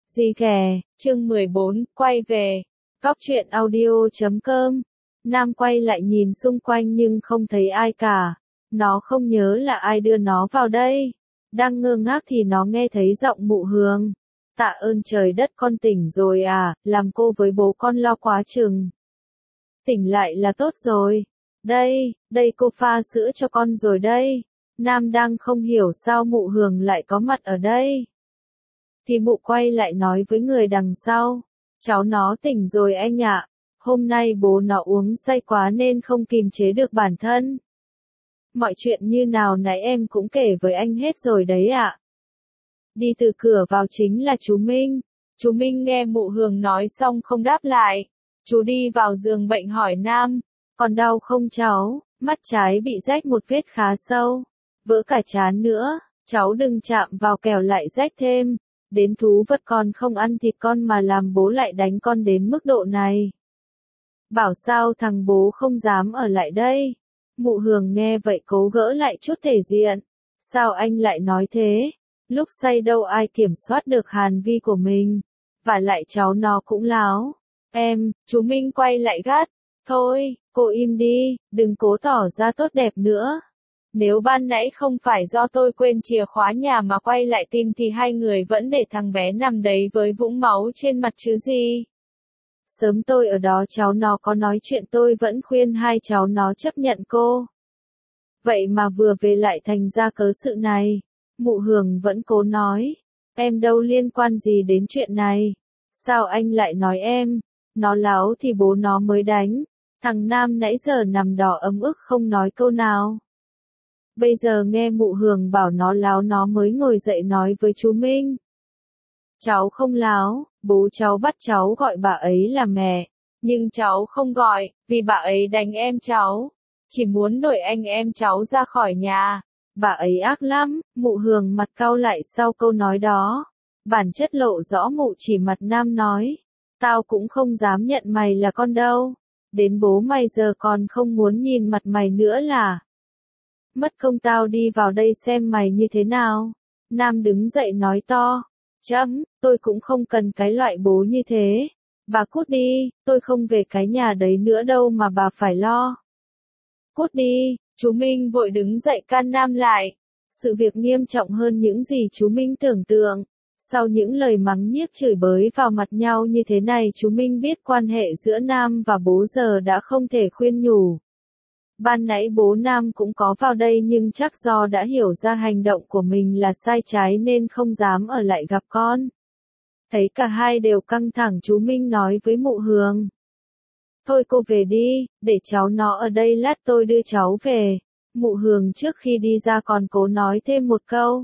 Gì ghè, chương 14, quay về. Góc truyện audio.com. Nam quay lại nhìn xung quanh nhưng không thấy ai cả. Nó không nhớ là ai đưa nó vào đây. Đang ngơ ngác thì nó nghe thấy giọng Mụ Hường. Tạ ơn trời đất con tỉnh rồi à, làm cô với bố con lo quá chừng. Tỉnh lại là tốt rồi. Đây cô pha sữa cho con rồi đây. Nam đang không hiểu sao Mụ Hường lại có mặt ở đây. Thì mụ quay lại nói với người đằng sau. Cháu nó tỉnh rồi anh ạ. Hôm nay bố nó uống say quá nên không kìm chế được bản thân. Mọi chuyện như nào nãy em cũng kể với anh hết rồi đấy ạ. Đi từ cửa vào chính là chú Minh. Chú Minh nghe Mụ Hường nói xong không đáp lại. Chú đi vào giường bệnh hỏi Nam. Còn đau không cháu? Mắt trái bị rách một vết khá sâu. Vỡ cả trán nữa. Cháu đừng chạm vào kẻo lại rách thêm. Đến thú vật con không ăn thịt con mà làm bố lại đánh con đến mức độ này. Bảo sao thằng bố không dám ở lại đây. Mụ Hường nghe vậy cố gỡ lại chút thể diện. Sao anh lại nói thế? Lúc say đâu ai kiểm soát được hành vi của mình. Và lại cháu nó cũng láo. Chú Minh quay lại gắt. Thôi, cô im đi, đừng cố tỏ ra tốt đẹp nữa. Nếu ban nãy không phải do tôi quên chìa khóa nhà mà quay lại tìm thì hai người vẫn để thằng bé nằm đấy với vũng máu trên mặt chứ gì. Sớm tôi ở đó cháu nó có nói chuyện tôi vẫn khuyên hai cháu nó chấp nhận cô. Vậy mà vừa về lại thành ra cớ sự này. Mụ Hường vẫn cố nói. Em đâu liên quan gì đến chuyện này. Sao anh lại nói em? Nó láo thì bố nó mới đánh. Thằng Nam nãy giờ nằm đỏ ấm ức không nói câu nào. Bây giờ nghe Mụ Hường bảo nó láo nó mới ngồi dậy nói với chú Minh. Cháu không láo, bố cháu bắt cháu gọi bà ấy là mẹ. Nhưng cháu không gọi, vì bà ấy đánh em cháu. Chỉ muốn đuổi anh em cháu ra khỏi nhà. Bà ấy ác lắm, Mụ Hường mặt cau lại sau câu nói đó. Bản chất lộ rõ Mụ chỉ mặt Nam nói. Tao cũng không dám nhận mày là con đâu. Đến bố mày giờ còn không muốn nhìn mặt mày nữa là. Mất công tao đi vào đây xem mày như thế nào. Nam đứng dậy nói to. Tôi cũng không cần cái loại bố như thế. Bà cút đi, tôi không về cái nhà đấy nữa đâu mà bà phải lo. Cút đi, chú Minh vội đứng dậy can Nam lại. Sự việc nghiêm trọng hơn những gì chú Minh tưởng tượng. Sau những lời mắng nhiếc chửi bới vào mặt nhau như thế này chú Minh biết quan hệ giữa Nam và bố giờ đã không thể khuyên nhủ. Ban nãy bố Nam cũng có vào đây nhưng chắc do đã hiểu ra hành động của mình là sai trái nên không dám ở lại gặp con. Thấy cả hai đều căng thẳng chú Minh nói với Mụ Hường. Thôi cô về đi, để cháu nó ở đây lát tôi đưa cháu về. Mụ Hường trước khi đi ra còn cố nói thêm một câu.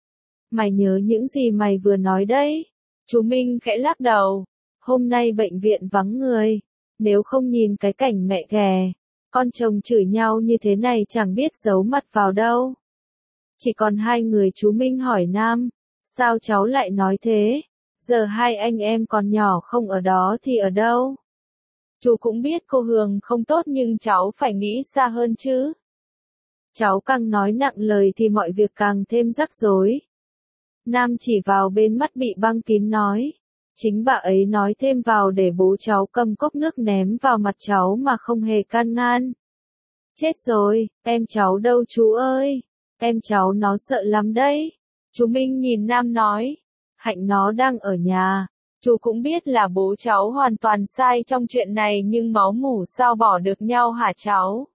Mày nhớ những gì mày vừa nói đấy. Chú Minh khẽ lắc đầu. Hôm nay bệnh viện vắng người. Nếu không nhìn cái cảnh mẹ ghè. Con chồng chửi nhau như thế này chẳng biết giấu mặt vào đâu. Chỉ còn hai người chú Minh hỏi Nam. Sao cháu lại nói thế? Giờ hai anh em còn nhỏ không ở đó thì ở đâu? Chú cũng biết cô Hường không tốt nhưng cháu phải nghĩ xa hơn chứ. Cháu càng nói nặng lời thì mọi việc càng thêm rắc rối. Nam chỉ vào bên mắt bị băng kín nói. Chính bà ấy nói thêm vào để bố cháu cầm cốc nước ném vào mặt cháu mà không hề can ngăn. Chết rồi, em cháu đâu chú ơi? Em cháu nó sợ lắm đấy. Chú Minh nhìn Nam nói. Hạnh nó đang ở nhà. Chú cũng biết là bố cháu hoàn toàn sai trong chuyện này nhưng máu mủ sao bỏ được nhau hả cháu?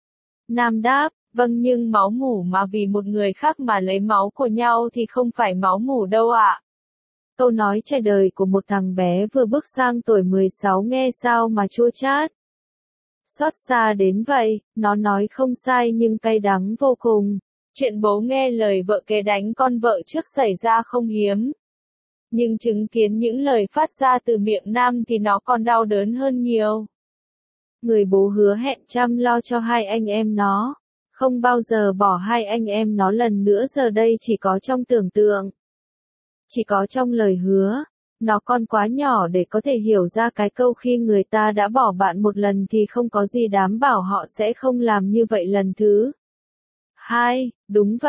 Nam đáp, vâng nhưng máu mủ mà vì một người khác mà lấy máu của nhau thì không phải máu mủ đâu ạ. Câu nói trải đời của một thằng bé vừa bước sang tuổi 16 nghe sao mà chua chát. Xót xa đến vậy, nó nói không sai nhưng cay đắng vô cùng. Chuyện bố nghe lời vợ kế đánh con vợ trước xảy ra không hiếm. Nhưng chứng kiến những lời phát ra từ miệng Nam thì nó còn đau đớn hơn nhiều. Người bố hứa hẹn chăm lo cho hai anh em nó. Không bao giờ bỏ hai anh em nó lần nữa giờ đây chỉ có trong tưởng tượng. Chỉ có trong lời hứa. Nó còn quá nhỏ để có thể hiểu ra cái câu khi người ta đã bỏ bạn một lần thì không có gì đảm bảo họ sẽ không làm như vậy lần thứ hai. Đúng vậy,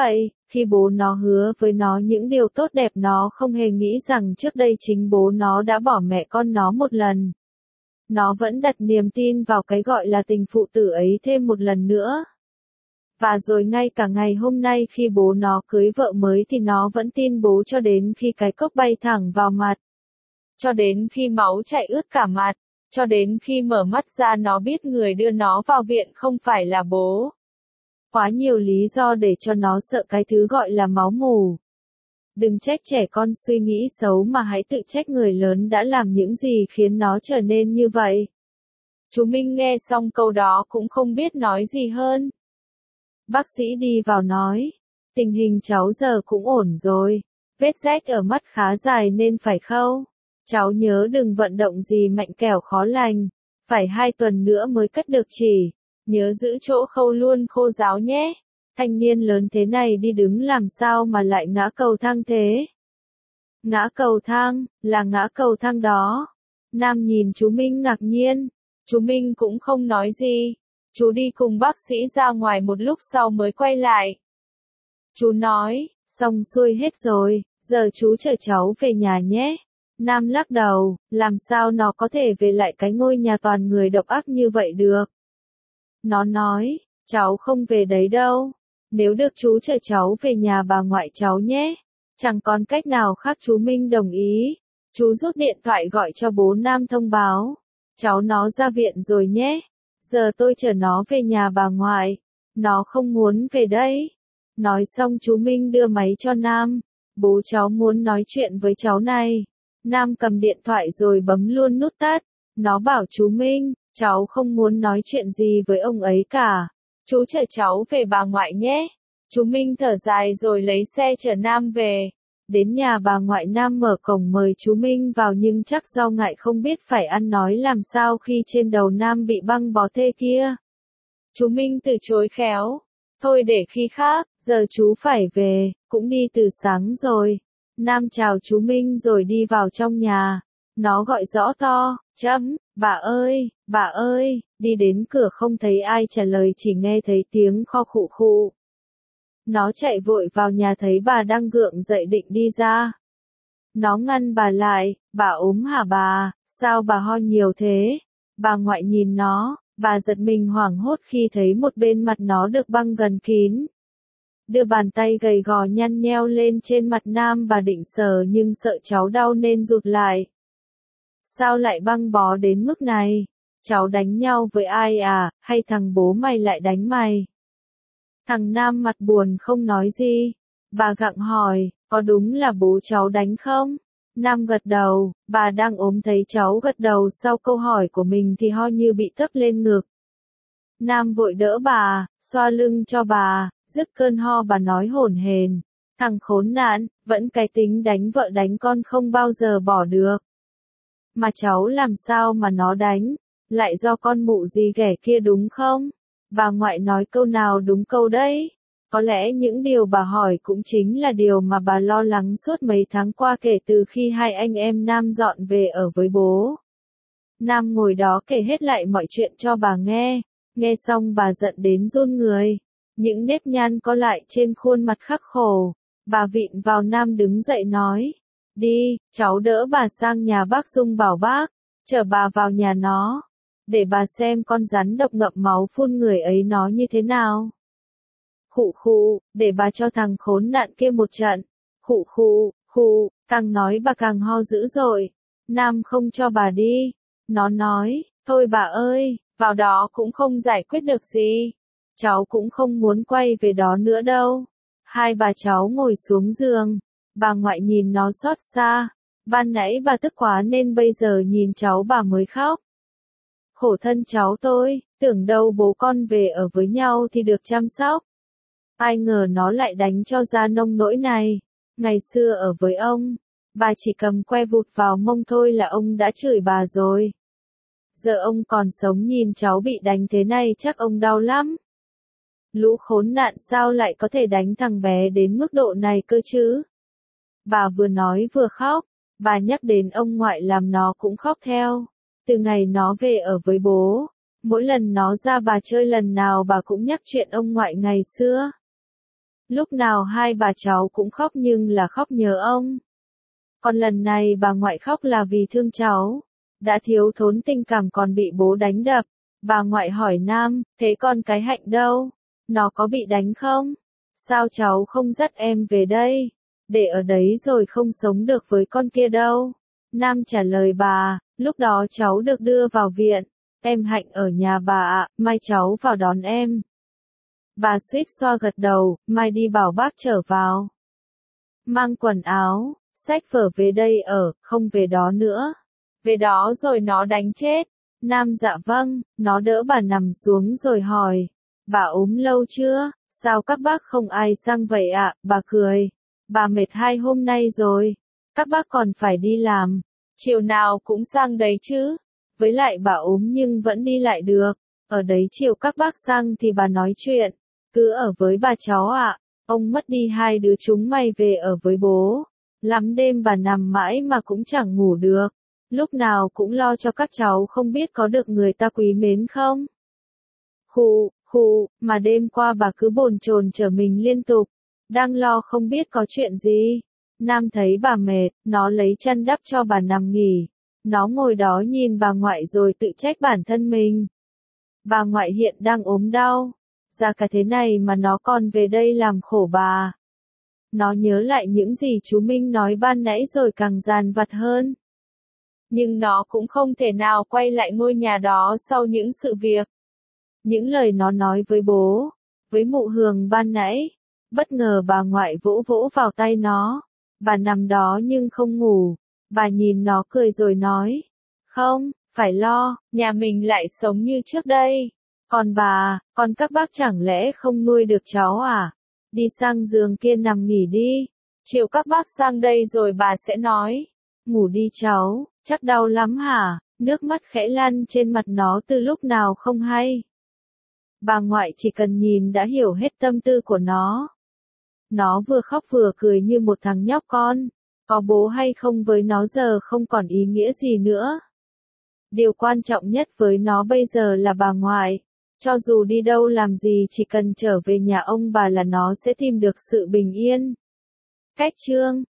Khi bố nó hứa với nó những điều tốt đẹp, nó không hề nghĩ rằng trước đây chính bố nó đã bỏ mẹ con nó một lần. Nó vẫn đặt niềm tin vào cái gọi là tình phụ tử ấy thêm một lần nữa. Và rồi ngay cả ngày hôm nay khi bố nó cưới vợ mới thì nó vẫn tin bố cho đến khi cái cốc bay thẳng vào mặt. Cho đến khi máu chảy ướt cả mặt. Cho đến khi mở mắt ra nó biết người đưa nó vào viện không phải là bố. Quá nhiều lý do để cho nó sợ cái thứ gọi là máu mủ. Đừng trách trẻ con suy nghĩ xấu mà hãy tự trách người lớn đã làm những gì khiến nó trở nên như vậy. Chú Minh nghe xong câu đó cũng không biết nói gì hơn. Bác sĩ đi vào nói, tình hình cháu giờ cũng ổn rồi, vết rách ở mắt khá dài nên phải khâu. Cháu nhớ đừng vận động gì mạnh kẻo khó lành, phải 2 tuần nữa mới cất được chỉ. Nhớ giữ chỗ khâu luôn khô ráo nhé. Thanh niên lớn thế này đi đứng làm sao mà lại ngã cầu thang thế? Ngã cầu thang, là ngã cầu thang đó. Nam nhìn chú Minh ngạc nhiên. Chú Minh cũng không nói gì. Chú đi cùng bác sĩ ra ngoài một lúc sau mới quay lại. Chú nói, xong xuôi hết rồi, giờ chú chở cháu về nhà nhé. Nam lắc đầu, làm sao nó có thể về lại cái ngôi nhà toàn người độc ác như vậy được? Nó nói, cháu không về đấy đâu. Nếu được chú chở cháu về nhà bà ngoại cháu nhé. Chẳng còn cách nào khác, chú Minh đồng ý. Chú rút điện thoại gọi cho bố Nam thông báo. Cháu nó ra viện rồi nhé. Giờ tôi chở nó về nhà bà ngoại. Nó không muốn về đây. Nói xong chú Minh đưa máy cho Nam. Bố cháu muốn nói chuyện với cháu này. Nam cầm điện thoại rồi bấm luôn nút tắt. Nó bảo chú Minh, cháu không muốn nói chuyện gì với ông ấy cả. Chú chở cháu về bà ngoại nhé. Chú Minh thở dài rồi lấy xe chở Nam về. Đến nhà bà ngoại, Nam mở cổng mời chú Minh vào nhưng chắc do ngại không biết phải ăn nói làm sao khi trên đầu Nam bị băng bó thế kia. Chú Minh từ chối khéo. Thôi để khi khác, giờ chú phải về, cũng đi từ sáng rồi. Nam chào chú Minh rồi đi vào trong nhà. Nó gọi rõ to, bà ơi, đi đến cửa không thấy ai trả lời, chỉ nghe thấy tiếng kho khụ khụ. Nó chạy vội vào nhà thấy bà đang gượng dậy định đi ra. Nó ngăn bà lại, bà ốm hả bà, sao bà ho nhiều thế? Bà ngoại nhìn nó, bà giật mình hoảng hốt khi thấy một bên mặt nó được băng gần kín. Đưa bàn tay gầy gò nhăn nheo lên trên mặt Nam, bà định sờ nhưng sợ cháu đau nên rụt lại. Sao lại băng bó đến mức này? Cháu đánh nhau với ai à, hay thằng bố mày lại đánh mày? Thằng Nam mặt buồn không nói gì. Bà gặng hỏi, có đúng là bố cháu đánh không? Nam gật đầu, bà đang ốm thấy cháu gật đầu sau câu hỏi của mình thì ho như bị tấp lên ngực. Nam vội đỡ bà, xoa lưng cho bà, dứt cơn ho bà nói hổn hển. Thằng khốn nạn, vẫn cái tính đánh vợ đánh con không bao giờ bỏ được. Mà cháu làm sao mà nó đánh? Lại do con mụ gì ghẻ kia đúng không? Bà ngoại nói câu nào đúng câu đấy. Có lẽ những điều bà hỏi cũng chính là điều mà bà lo lắng suốt mấy tháng qua kể từ khi hai anh em Nam dọn về ở với bố. Nam ngồi đó kể hết lại mọi chuyện cho bà nghe. Nghe xong bà giận đến run người. Những nếp nhăn có lại trên khuôn mặt khắc khổ. Bà vịn vào Nam đứng dậy nói. Đi, cháu đỡ bà sang nhà bác Dung bảo bác. Chở bà vào nhà nó. Để bà xem con rắn độc ngậm máu phun người ấy nó như thế nào. Khụ khụ, để bà cho thằng khốn nạn kia một trận. Khụ khụ, khụ, càng nói bà càng ho dữ dội. Nam không cho bà đi. Nó nói, thôi bà ơi, vào đó cũng không giải quyết được gì. Cháu cũng không muốn quay về đó nữa đâu. Hai bà cháu ngồi xuống giường. Bà ngoại nhìn nó xót xa. Ban nãy bà tức quá nên bây giờ nhìn cháu bà mới khóc. Khổ thân cháu tôi, tưởng đâu bố con về ở với nhau thì được chăm sóc. Ai ngờ nó lại đánh cho ra nông nỗi này. Ngày xưa ở với ông, bà chỉ cầm que vụt vào mông thôi là ông đã chửi bà rồi. Giờ ông còn sống nhìn cháu bị đánh thế này chắc ông đau lắm. Lũ khốn nạn sao lại có thể đánh thằng bé đến mức độ này cơ chứ? Bà vừa nói vừa khóc, bà nhắc đến ông ngoại làm nó cũng khóc theo. Từ ngày nó về ở với bố, mỗi lần nó ra bà chơi lần nào bà cũng nhắc chuyện ông ngoại ngày xưa. Lúc nào hai bà cháu cũng khóc nhưng là khóc nhớ ông. Còn lần này bà ngoại khóc là vì thương cháu. Đã thiếu thốn tình cảm còn bị bố đánh đập. Bà ngoại hỏi Nam, thế con cái Hạnh đâu? Nó có bị đánh không? Sao cháu không dắt em về đây? Để ở đấy rồi không sống được với con kia đâu. Nam trả lời bà, lúc đó cháu được đưa vào viện. Em Hạnh ở nhà bà ạ, mai cháu vào đón em. Bà suýt xoa gật đầu, mai đi bảo bác trở vào. Mang quần áo, xách vở về đây ở, không về đó nữa. Về đó rồi nó đánh chết. Nam dạ vâng, nó đỡ bà nằm xuống rồi hỏi. Bà ốm lâu chưa? Sao các bác không ai sang vậy ạ? Bà cười. Bà mệt 2 hôm nay rồi. Các bác còn phải đi làm. Chiều nào cũng sang đấy chứ. Với lại bà ốm nhưng vẫn đi lại được. Ở đấy chiều các bác sang thì bà nói chuyện. Cứ ở với bà cháu ạ. Ông mất đi 2 đứa chúng mày về ở với bố. Lắm đêm bà nằm mãi mà cũng chẳng ngủ được. Lúc nào cũng lo cho các cháu không biết có được người ta quý mến không. Khụ, mà đêm qua bà cứ bồn chồn trở mình liên tục. Đang lo không biết có chuyện gì. Nam thấy bà mệt, nó lấy chăn đắp cho bà nằm nghỉ. Nó ngồi đó nhìn bà ngoại rồi tự trách bản thân mình. Bà ngoại hiện đang ốm đau. Ra cả thế này mà nó còn về đây làm khổ bà. Nó nhớ lại những gì chú Minh nói ban nãy rồi càng dằn vặt hơn. Nhưng nó cũng không thể nào quay lại ngôi nhà đó sau những sự việc. Những lời nó nói với bố, với mụ Hường ban nãy. Bất ngờ bà ngoại vỗ vỗ vào tay nó. Bà nằm đó nhưng không ngủ. Bà nhìn nó cười rồi nói. Không, phải lo, nhà mình lại sống như trước đây. Còn bà, còn các bác chẳng lẽ không nuôi được cháu à? Đi sang giường kia nằm nghỉ đi. Chiều các bác sang đây rồi bà sẽ nói. Ngủ đi cháu, chắc đau lắm hả? Nước mắt khẽ lăn trên mặt nó từ lúc nào không hay. Bà ngoại chỉ cần nhìn đã hiểu hết tâm tư của nó. Nó vừa khóc vừa cười như một thằng nhóc con. Có bố hay không với nó giờ không còn ý nghĩa gì nữa. Điều quan trọng nhất với nó bây giờ là bà ngoại. Cho dù đi đâu làm gì chỉ cần trở về nhà ông bà là nó sẽ tìm được sự bình yên. Cách chương